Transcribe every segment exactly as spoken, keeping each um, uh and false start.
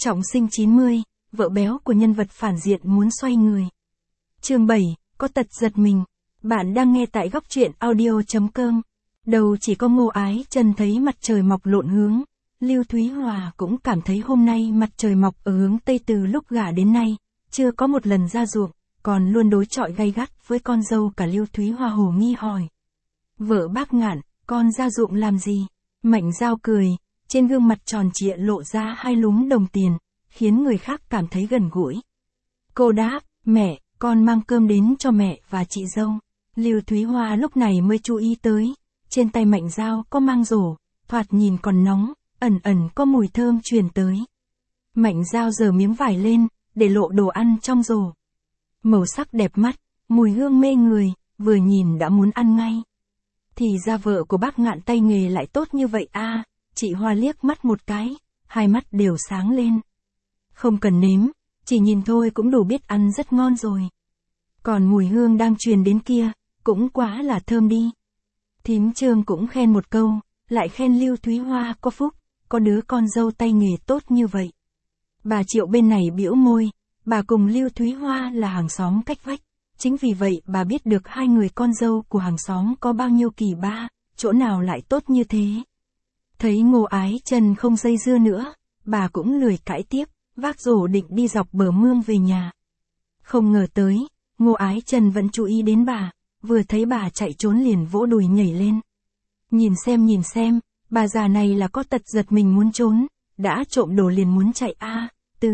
Trọng sinh chín mươi, vợ béo của nhân vật phản diện muốn xoay người. Chương bảy, có tật giật mình. Bạn đang nghe tại góc truyện audio chấm com. Đầu chỉ có Ngô Ái Chân thấy mặt trời mọc lộn hướng. Lưu Thúy Hòa cũng cảm thấy hôm nay mặt trời mọc ở hướng Tây từ lúc gả đến nay, chưa có một lần ra ruộng, còn luôn đối chọi gay gắt với con dâu cả. Lưu Thúy Hòa hồ nghi hỏi. Vợ bác Ngạn, con ra ruộng làm gì? Mạnh Dao cười, trên gương mặt tròn trịa lộ ra hai lúm đồng tiền, khiến người khác cảm thấy gần gũi. Cô đáp, mẹ, con mang cơm đến cho mẹ và chị dâu. Lưu Thúy Hoa lúc này mới chú ý tới, trên tay Mạnh Dao có mang rổ, thoạt nhìn còn nóng, ẩn ẩn có mùi thơm truyền tới. Mạnh Dao giở miếng vải lên, để lộ đồ ăn trong rổ. Màu sắc đẹp mắt, mùi hương mê người, vừa nhìn đã muốn ăn ngay. Thì ra vợ của bác Ngạn tay nghề lại tốt như vậy a. À, chị Hoa liếc mắt một cái, hai mắt đều sáng lên. Không cần nếm, chỉ nhìn thôi cũng đủ biết ăn rất ngon rồi. Còn mùi hương đang truyền đến kia, cũng quá là thơm đi. Thím Trương cũng khen một câu, lại khen Lưu Thúy Hoa có phúc, có đứa con dâu tay nghề tốt như vậy. Bà Triệu bên này bĩu môi, bà cùng Lưu Thúy Hoa là hàng xóm cách vách, chính vì vậy bà biết được hai người con dâu của hàng xóm có bao nhiêu kỳ ba, chỗ nào lại tốt như thế. Thấy Ngô Ái Chân không dây dưa nữa, bà cũng lười cãi tiếp, vác rổ định đi dọc bờ mương về nhà. Không ngờ tới, Ngô Ái Chân vẫn chú ý đến bà, vừa thấy bà chạy trốn liền vỗ đùi nhảy lên. Nhìn xem nhìn xem, bà già này là có tật giật mình muốn trốn, đã trộm đồ liền muốn chạy a. À, từ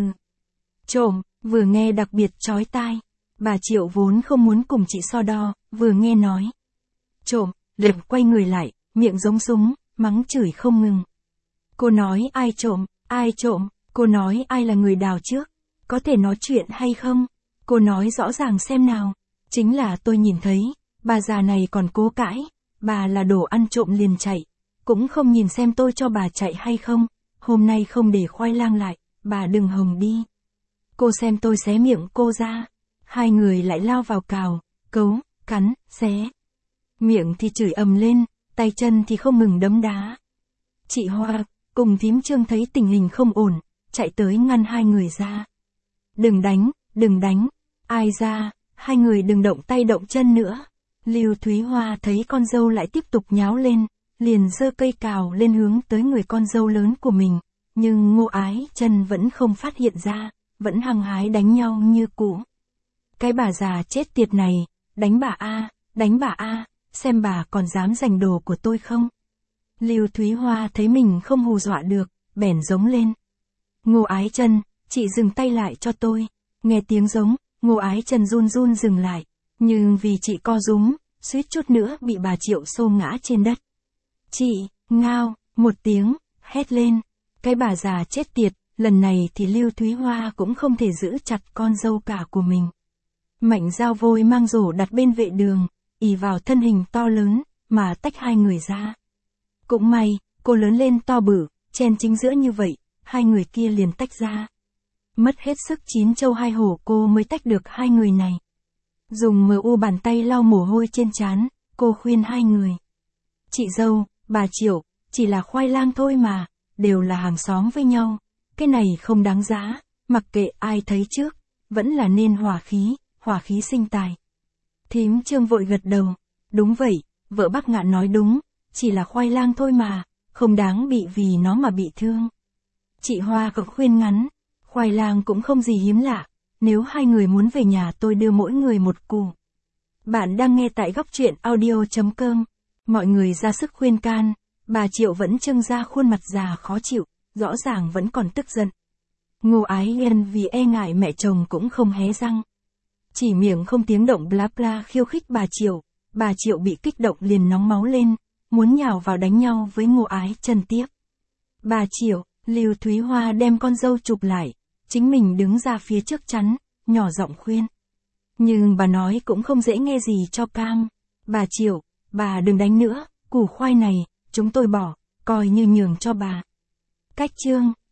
trộm, vừa nghe đặc biệt chói tai. Bà Triệu vốn không muốn cùng chị so đo, vừa nghe nói trộm, liền quay người lại, miệng giống súng, mắng chửi không ngừng. Cô nói ai trộm, ai trộm, cô nói ai là người đào trước, có thể nói chuyện hay không? Cô nói rõ ràng xem nào. Chính là tôi nhìn thấy, bà già này còn cố cãi, bà là đồ ăn trộm liền chạy, cũng không nhìn xem tôi cho bà chạy hay không, hôm nay không để khoai lang lại, bà đừng hòng đi. Cô xem tôi xé miệng cô ra. Hai người lại lao vào cào, cấu, cắn, xé. Miệng thì chửi ầm lên, tay chân thì không ngừng đấm đá. Chị Hoa cùng thím Trương thấy tình hình không ổn, chạy tới ngăn hai người ra. Đừng đánh, đừng đánh, ai ra, hai người đừng động tay động chân nữa. Lưu Thúy Hoa thấy con dâu lại tiếp tục nháo lên, liền giơ cây cào lên hướng tới người con dâu lớn của mình, nhưng Ngô Ái Chân vẫn không phát hiện ra, vẫn hăng hái đánh nhau như cũ. Cái bà già chết tiệt này, đánh bà a, đánh bà a, xem bà còn dám giành đồ của tôi không? Lưu Thúy Hoa thấy mình không hù dọa được, bèn giống lên. Ngô Ái Chân, chị dừng tay lại cho tôi. Nghe tiếng giống, Ngô Ái Chân run run dừng lại, nhưng vì chị co rúm, suýt chút nữa bị bà Triệu xô ngã trên đất. Chị, ngao, một tiếng, hét lên. Cái bà già chết tiệt, lần này thì Lưu Thúy Hoa cũng không thể giữ chặt con dâu cả của mình. Mạnh Dao vội mang rổ đặt bên vệ đường, ỷ vào thân hình to lớn, mà tách hai người ra. Cũng may, cô lớn lên to bự, chen chính giữa như vậy, hai người kia liền tách ra. Mất hết sức chín châu hai hổ cô mới tách được hai người này. Dùng mờ u bàn tay lau mồ hôi trên trán, cô khuyên hai người. Chị dâu, bà Triệu, chỉ là khoai lang thôi mà, đều là hàng xóm với nhau, cái này không đáng giá, mặc kệ ai thấy trước, vẫn là nên hòa khí. Hỏa khí sinh tài. Thím Trương vội gật đầu. Đúng vậy, vợ bác Ngạn nói đúng, chỉ là khoai lang thôi mà, không đáng bị vì nó mà bị thương. Chị Hoa cũng khuyên ngắn, khoai lang cũng không gì hiếm lạ, nếu hai người muốn về nhà tôi đưa mỗi người một củ. Bạn đang nghe tại góc truyện audio chấm com. Mọi người ra sức khuyên can, bà Triệu vẫn trưng ra khuôn mặt già khó chịu, rõ ràng vẫn còn tức giận. Ngô Ái Yên vì e ngại mẹ chồng cũng không hé răng. Chỉ miệng không tiếng động bla bla khiêu khích bà Triệu, bà Triệu bị kích động liền nóng máu lên, muốn nhào vào đánh nhau với Ngô Ái Chân tiếp. Bà Triệu, Lưu Thúy Hoa đem con dâu chụp lại, chính mình đứng ra phía trước chắn, nhỏ giọng khuyên. Nhưng bà nói cũng không dễ nghe gì cho cam. Bà Triệu, bà đừng đánh nữa, củ khoai này, chúng tôi bỏ, coi như nhường cho bà. Cách chương.